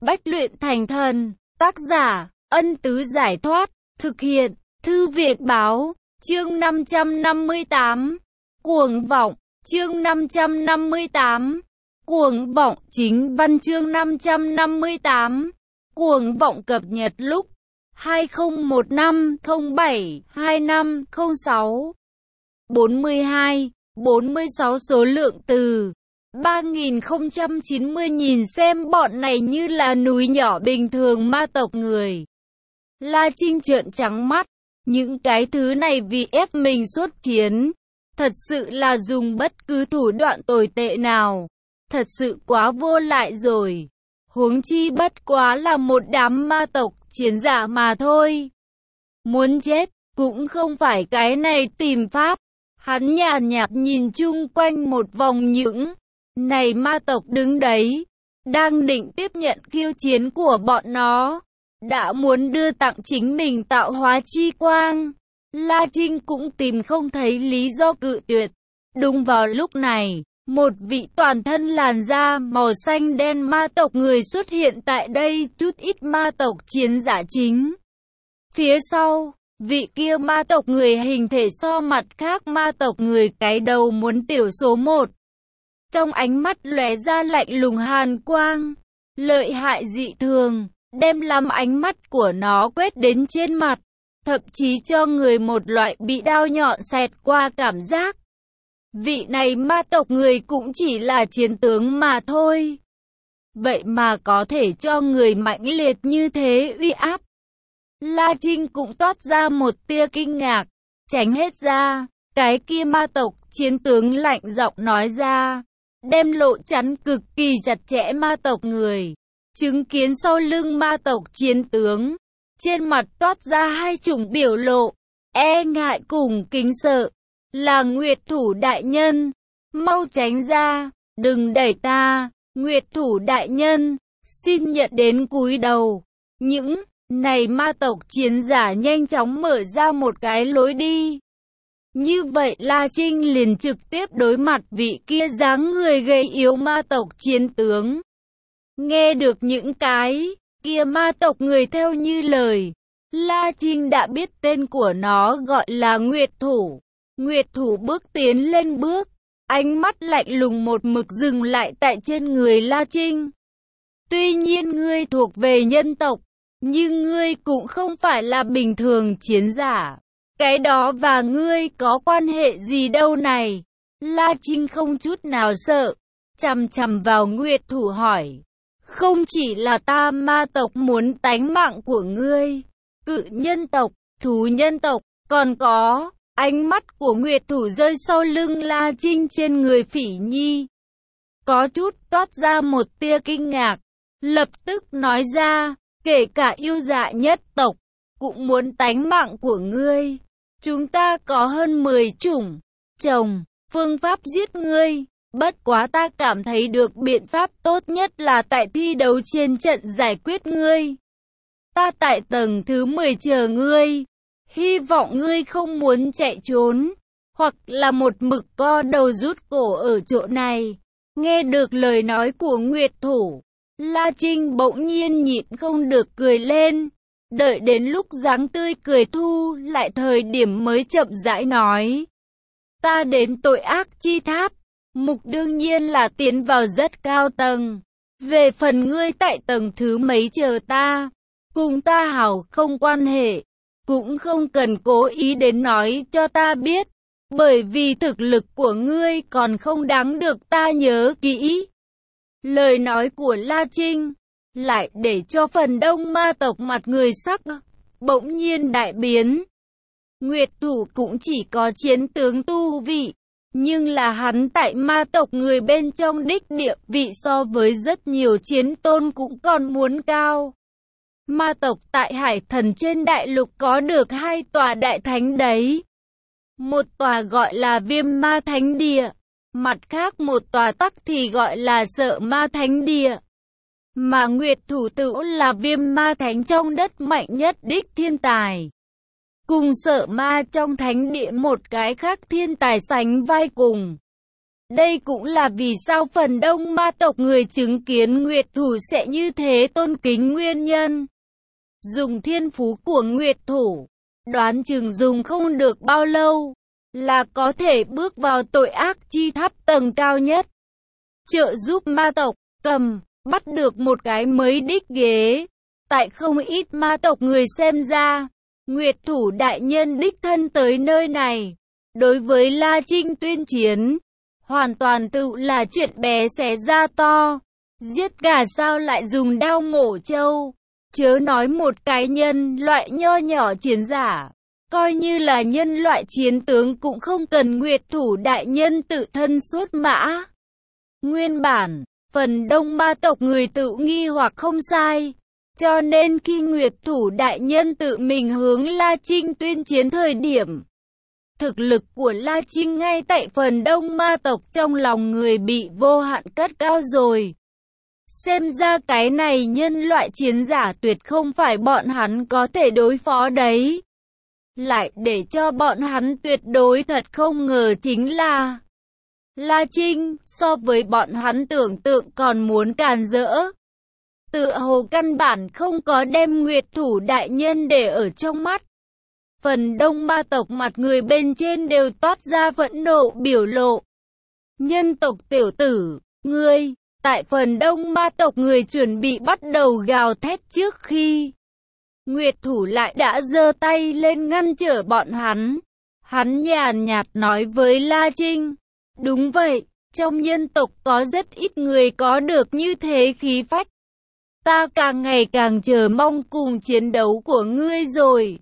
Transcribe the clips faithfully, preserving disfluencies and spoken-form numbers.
Bách luyện thành thần. Tác giả, Ân Tứ Giải Thoát. Thực hiện, Thư Việt Báo. Chương năm trăm năm mươi tám. Cuồng vọng. Chương năm trăm năm mươi tám. Cuồng vọng. Chính văn chương năm trăm năm mươi tám. Cuồng vọng cập nhật lúc hai không một năm không bảy hai năm không sáu. bốn mươi hai, bốn mươi sáu số lượng từ ba nghìn không trăm chín mươi. Nhìn xem bọn này như là núi nhỏ bình thường ma tộc người. La Trinh trợn trắng mắt. Những cái thứ này vì ép mình xuất chiến. Thật sự là dùng bất cứ thủ đoạn tồi tệ nào. Thật sự quá vô lại rồi. Huống chi bất quá là một đám ma tộc chiến giả mà thôi. Muốn chết, cũng không phải cái này tìm pháp. Hắn nhàn nhạt nhìn chung quanh một vòng những này ma tộc đứng đấy. Đang định tiếp nhận khiêu chiến của bọn nó. Đã muốn đưa tặng chính mình tạo hóa chi quang. La Trinh cũng tìm không thấy lý do cự tuyệt. Đúng vào lúc này, một vị toàn thân làn da màu xanh đen ma tộc người xuất hiện tại đây. Chút ít ma tộc chiến giả chính phía sau, vị kia ma tộc người hình thể so mặt khác ma tộc người cái đầu muốn tiểu số một. Trong ánh mắt lóe ra lạnh lùng hàn quang, lợi hại dị thường, đem lắm ánh mắt của nó quét đến trên mặt, thậm chí cho người một loại bị đao nhọn xẹt qua cảm giác. Vị này ma tộc người cũng chỉ là chiến tướng mà thôi. Vậy mà có thể cho người mãnh liệt như thế uy áp. La Trinh cũng toát ra một tia kinh ngạc, tránh hết ra. Cái kia ma tộc chiến tướng lạnh giọng nói ra, đem lộ chắn cực kỳ chặt chẽ ma tộc người. Chứng kiến sau lưng ma tộc chiến tướng, trên mặt toát ra hai chủng biểu lộ, e ngại cùng kính sợ. Là Nguyệt Thủ đại nhân, mau tránh ra, đừng đẩy ta. Nguyệt Thủ đại nhân, xin nhận đến cúi đầu. Những này ma tộc chiến giả nhanh chóng mở ra một cái lối đi. Như vậy La Trinh liền trực tiếp đối mặt vị kia dáng người gầy yếu ma tộc chiến tướng. Nghe được những cái kia ma tộc người theo như lời, La Trinh đã biết tên của nó gọi là Nguyệt Thủ. Nguyệt Thủ bước tiến lên bước, ánh mắt lạnh lùng một mực dừng lại tại trên người La Trinh. Tuy nhiên ngươi thuộc về nhân tộc, nhưng ngươi cũng không phải là bình thường chiến giả. Cái đó và ngươi có quan hệ gì đâu này? La Trinh không chút nào sợ, chằm chằm vào Nguyệt Thủ hỏi. Không chỉ là ta ma tộc muốn tánh mạng của ngươi, cự nhân tộc, thú nhân tộc, còn có. Ánh mắt của Nguyệt Thủ rơi sau lưng La Trinh trên người Phỉ Nhi. Có chút toát ra một tia kinh ngạc, lập tức nói ra, kể cả yêu dạ nhất tộc, cũng muốn tánh mạng của ngươi. Chúng ta có hơn mười chủng, chồng, phương pháp giết ngươi. Bất quá ta cảm thấy được biện pháp tốt nhất là tại thi đấu trên trận giải quyết ngươi. Ta tại tầng thứ mười chờ ngươi. Hy vọng ngươi không muốn chạy trốn, hoặc là một mực co đầu rút cổ ở chỗ này. Nghe được lời nói của Nguyệt Thủ, La Trinh bỗng nhiên nhịn không được cười lên. Đợi đến lúc dáng tươi cười thu lại thời điểm mới chậm rãi nói. Ta đến tội ác chi tháp, mục đương nhiên là tiến vào rất cao tầng. Về phần ngươi tại tầng thứ mấy chờ ta, cùng ta hảo không quan hệ. Cũng không cần cố ý đến nói cho ta biết, bởi vì thực lực của ngươi còn không đáng được ta nhớ kỹ. Lời nói của La Trinh lại để cho phần đông ma tộc mặt người sắc bỗng nhiên đại biến. Nguyệt Thủ cũng chỉ có chiến tướng tu vị, nhưng là hắn tại ma tộc người bên trong đích địa vị so với rất nhiều chiến tôn cũng còn muốn cao. Ma tộc tại Hải Thần trên đại lục có được hai tòa đại thánh đấy. Một tòa gọi là Viêm Ma Thánh Địa, mặt khác một tòa tắc thì gọi là Sợ Ma Thánh Địa. Mà Nguyệt Thủ tự là Viêm Ma Thánh trong đất mạnh nhất đích thiên tài. Cùng Sợ Ma trong thánh địa một cái khác thiên tài sánh vai cùng. Đây cũng là vì sao phần đông ma tộc người chứng kiến Nguyệt Thủ sẽ như thế tôn kính nguyên nhân. Dùng thiên phú của Nguyệt Thủ, đoán chừng dùng không được bao lâu, là có thể bước vào tội ác chi tháp tầng cao nhất. Trợ giúp ma tộc, cầm, bắt được một cái mới đích ghế. Tại không ít ma tộc người xem ra, Nguyệt Thủ đại nhân đích thân tới nơi này. Đối với La Trinh tuyên chiến, hoàn toàn tự là chuyện bé xé ra to. Giết gà sao lại dùng đao mổ trâu. Chớ nói một cái nhân loại nho nhỏ chiến giả. Coi như là nhân loại chiến tướng cũng không cần Nguyệt Thủ đại nhân tự thân xuất mã. Nguyên bản, phần đông ma tộc người tự nghi hoặc không sai. Cho nên khi Nguyệt Thủ đại nhân tự mình hướng La Trinh tuyên chiến thời điểm, thực lực của La Trinh ngay tại phần đông ma tộc trong lòng người bị vô hạn cất cao rồi. Xem ra cái này nhân loại chiến giả tuyệt không phải bọn hắn có thể đối phó đấy. Lại để cho bọn hắn tuyệt đối thật không ngờ chính là La Trinh so với bọn hắn tưởng tượng còn muốn càn rỡ. Tựa hồ căn bản không có đem Nguyệt Thủ đại nhân để ở trong mắt. Phần đông ma tộc mặt người bên trên đều toát ra phẫn nộ biểu lộ. Nhân tộc tiểu tử, ngươi, tại phần đông ma tộc người chuẩn bị bắt đầu gào thét trước khi Nguyệt Thủ lại đã giơ tay lên ngăn trở bọn hắn. Hắn nhàn nhạt nói với La Trinh, đúng vậy, trong nhân tộc có rất ít người có được như thế khí phách. Ta càng ngày càng chờ mong cùng chiến đấu của ngươi rồi.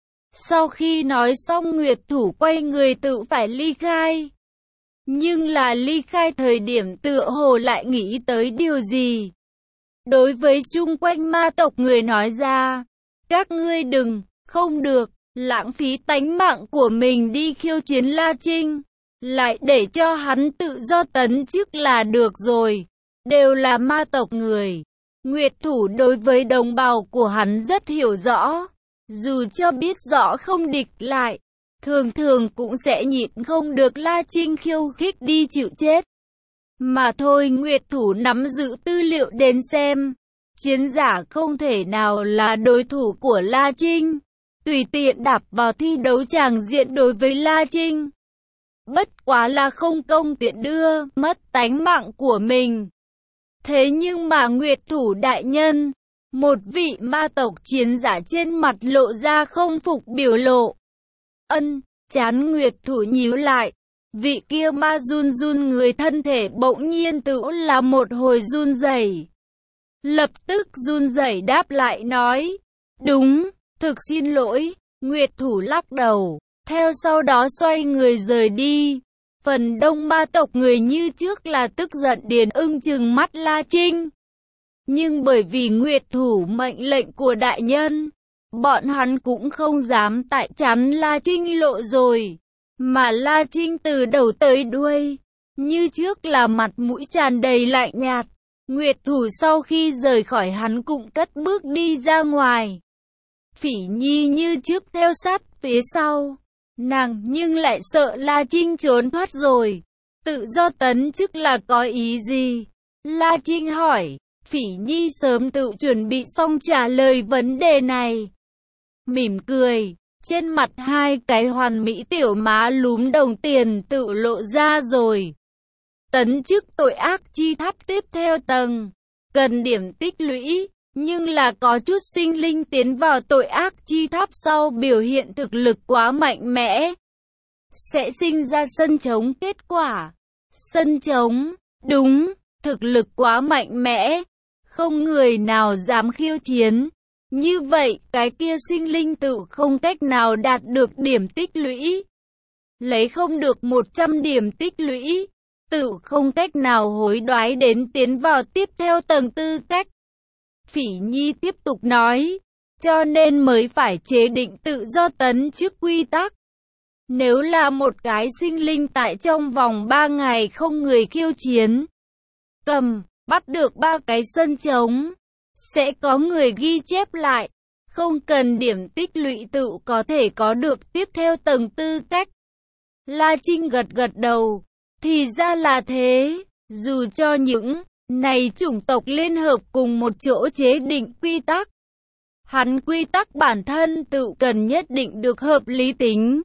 Sau khi nói xong Nguyệt Thủ quay người tự phải ly khai. Nhưng là ly khai thời điểm tựa hồ lại nghĩ tới điều gì. Đối với chung quanh ma tộc người nói ra, các ngươi đừng, không được, lãng phí tánh mạng của mình đi khiêu chiến La Trinh. Lại để cho hắn tự do tấn chức là được rồi. Đều là ma tộc người. Nguyệt Thủ đối với đồng bào của hắn rất hiểu rõ. Dù cho biết rõ không địch lại, thường thường cũng sẽ nhịn không được La Trinh khiêu khích đi chịu chết. Mà thôi Nguyệt Thủ nắm giữ tư liệu đến xem. Chiến giả không thể nào là đối thủ của La Trinh. Tùy tiện đạp vào thi đấu tràng diện đối với La Trinh. Bất quá là không công tiện đưa, mất tánh mạng của mình. Thế nhưng mà Nguyệt Thủ đại nhân, một vị ma tộc chiến giả trên mặt lộ ra không phục biểu lộ. Ân, chán Nguyệt Thủ nhíu lại. Vị kia ma run run người thân thể bỗng nhiên tự là một hồi run rẩy. Lập tức run rẩy đáp lại nói. Đúng, thực xin lỗi. Nguyệt Thủ lắc đầu. Theo sau đó xoay người rời đi. Phần đông ma tộc người như trước là tức giận điền ưng trừng mắt La Trinh. Nhưng bởi vì Nguyệt Thủ mệnh lệnh của đại nhân, bọn hắn cũng không dám tại chắn La Trinh lộ rồi. Mà La Trinh từ đầu tới đuôi, như trước là mặt mũi tràn đầy lạnh nhạt. Nguyệt Thủ sau khi rời khỏi hắn cũng cất bước đi ra ngoài. Phỉ Nhi như trước theo sát phía sau. Nàng nhưng lại sợ La Trinh trốn thoát rồi. Tự do tấn chức là có ý gì? La Trinh hỏi. Phỉ Nhi sớm tự chuẩn bị xong trả lời vấn đề này. Mỉm cười, trên mặt hai cái hoàn mỹ tiểu má lúm đồng tiền tự lộ ra rồi. Tấn chức tội ác chi tháp tiếp theo tầng, cần điểm tích lũy, nhưng là có chút sinh linh tiến vào tội ác chi tháp sau biểu hiện thực lực quá mạnh mẽ. Sẽ sinh ra sân trống kết quả. Sân trống, đúng, thực lực quá mạnh mẽ. Không người nào dám khiêu chiến. Như vậy, cái kia sinh linh tự không cách nào đạt được điểm tích lũy. Lấy không được một trăm điểm tích lũy, tự không cách nào hối đoái đến tiến vào tiếp theo tầng tư cách. Phỉ Nhi tiếp tục nói, cho nên mới phải chế định tự do tấn chức quy tắc. Nếu là một cái sinh linh tại trong vòng ba ngày không người khiêu chiến, cầm, bắt được ba cái sân trống, sẽ có người ghi chép lại, không cần điểm tích lũy tự có thể có được tiếp theo tầng tư cách. La Trinh gật gật đầu, Thì ra là thế, dù cho những này chủng tộc liên hợp cùng một chỗ chế định quy tắc, hắn quy tắc bản thân tự cần nhất định được hợp lý tính.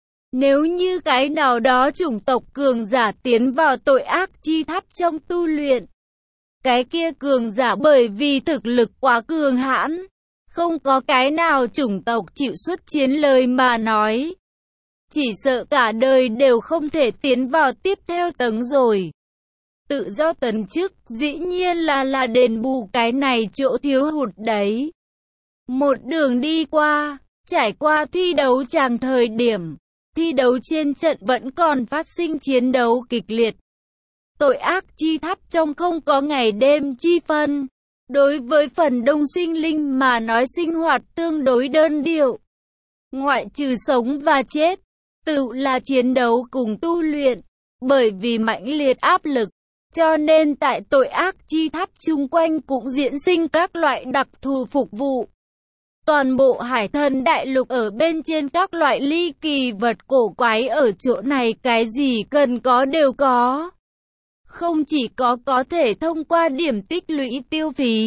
Nếu như cái nào đó chủng tộc cường giả tiến vào tội ác chi tháp trong tu luyện, cái kia cường giả bởi vì thực lực quá cường hãn, không có cái nào chủng tộc chịu xuất chiến lời mà nói. Chỉ sợ cả đời đều không thể tiến vào tiếp theo tầng rồi. Tự do tấn chức dĩ nhiên là là đền bù cái này chỗ thiếu hụt đấy. Một đường đi qua, trải qua thi đấu tràng thời điểm, thi đấu trên trận vẫn còn phát sinh chiến đấu kịch liệt. Tội ác chi tháp trong không có ngày đêm chi phân. Đối với phần đông sinh linh mà nói sinh hoạt tương đối đơn điệu. Ngoại trừ sống và chết, tự là chiến đấu cùng tu luyện. Bởi vì mãnh liệt áp lực, cho nên tại tội ác chi tháp chung quanh cũng diễn sinh các loại đặc thù phục vụ. Toàn bộ hải thần đại lục ở bên trên các loại ly kỳ vật cổ quái ở chỗ này cái gì cần có đều có. Không chỉ có có thể thông qua điểm tích lũy tiêu phí.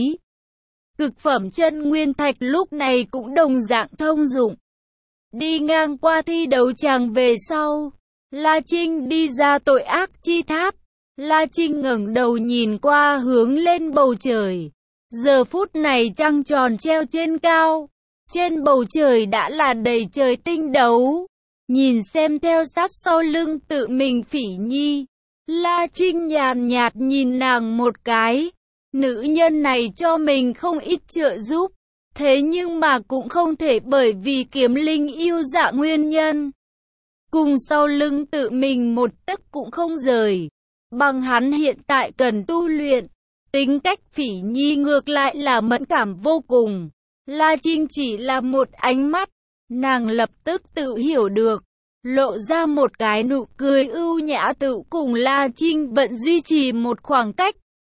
Cực phẩm chân nguyên thạch lúc này cũng đồng dạng thông dụng. Đi ngang qua thi đấu tràng về sau, La Trinh đi ra tội ác chi tháp. La Trinh ngẩng đầu nhìn qua hướng lên bầu trời. Giờ phút này trăng tròn treo trên cao. Trên bầu trời đã là đầy trời tinh đấu. Nhìn xem theo sát sau lưng tự mình Phỉ Nhi. La Trinh nhàn nhạt nhìn nàng một cái. Nữ nhân này cho mình không ít trợ giúp. Thế nhưng mà cũng không thể bởi vì kiếm linh yêu dạ nguyên nhân. Cùng sau lưng tự mình một tấc cũng không rời. Bằng hắn hiện tại cần tu luyện. Tính cách Phỉ Nhi ngược lại là mẫn cảm vô cùng. La Trinh chỉ là một ánh mắt. Nàng lập tức tự hiểu được. Lộ ra một cái nụ cười ưu nhã tự cùng La Trinh vẫn duy trì một khoảng cách.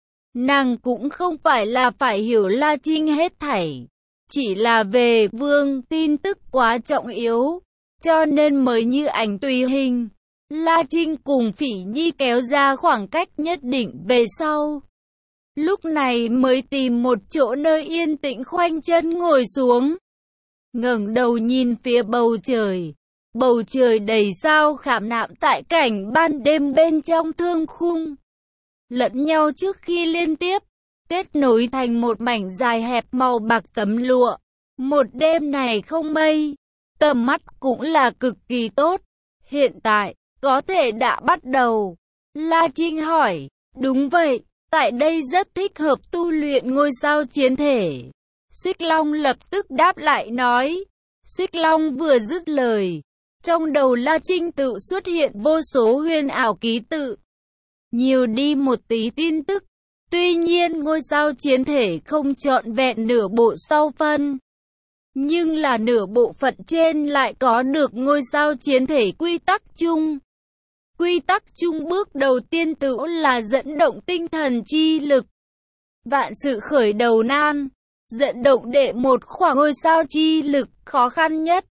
Nàng cũng không phải là phải hiểu La Trinh hết thảy. Chỉ là về vương tin tức quá trọng yếu. Cho nên mới như ảnh tùy hình. La Trinh cùng Phỉ Nhi kéo ra khoảng cách nhất định về sau. Lúc này mới tìm một chỗ nơi yên tĩnh khoanh chân ngồi xuống. Ngẩng đầu nhìn phía bầu trời. Bầu trời đầy sao khảm nạm tại cảnh ban đêm bên trong thương khung. Lẫn nhau trước khi liên tiếp, kết nối thành một mảnh dài hẹp màu bạc tấm lụa. Một đêm này không mây, tầm mắt cũng là cực kỳ tốt. Hiện tại, có thể đã bắt đầu. La Trinh hỏi, đúng vậy, tại đây rất thích hợp tu luyện ngôi sao chiến thể. Xích Long lập tức đáp lại nói. Xích Long vừa dứt lời. Trong đầu La Trinh tự xuất hiện vô số huyền ảo ký tự. Nhiều đi một tí tin tức. Tuy nhiên ngôi sao chiến thể không trọn vẹn nửa bộ sau phân. Nhưng là nửa bộ phận trên lại có được ngôi sao chiến thể quy tắc chung. Quy tắc chung bước đầu tiên tự là dẫn động tinh thần chi lực. Vạn sự khởi đầu nan. Dẫn động đệ một khoảng ngôi sao chi lực khó khăn nhất.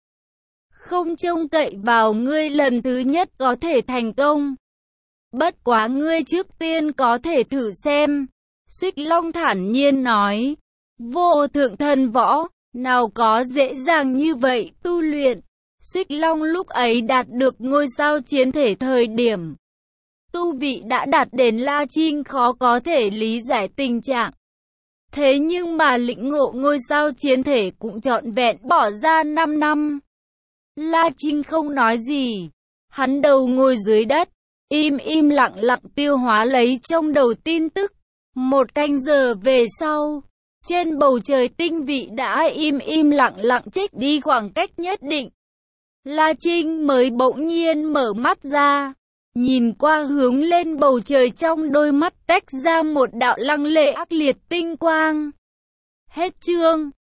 Không trông cậy vào ngươi lần thứ nhất có thể thành công. Bất quá ngươi trước tiên có thể thử xem. Xích Long thản nhiên nói. Vô thượng thần võ, nào có dễ dàng như vậy tu luyện. Xích Long lúc ấy đạt được ngôi sao chiến thể thời điểm. Tu vị đã đạt đến La Trinh khó có thể lý giải tình trạng. Thế nhưng mà lĩnh ngộ ngôi sao chiến thể cũng trọn vẹn bỏ ra năm năm. La Trinh không nói gì. Hắn đầu ngồi dưới đất, im im lặng lặng tiêu hóa lấy trong đầu tin tức. Một canh giờ về sau, trên bầu trời tinh vị đã im im lặng lặng trích đi khoảng cách nhất định. La Trinh mới bỗng nhiên mở mắt ra, nhìn qua hướng lên bầu trời, trong đôi mắt tách ra một đạo lăng lệ ác liệt tinh quang. Hết chương.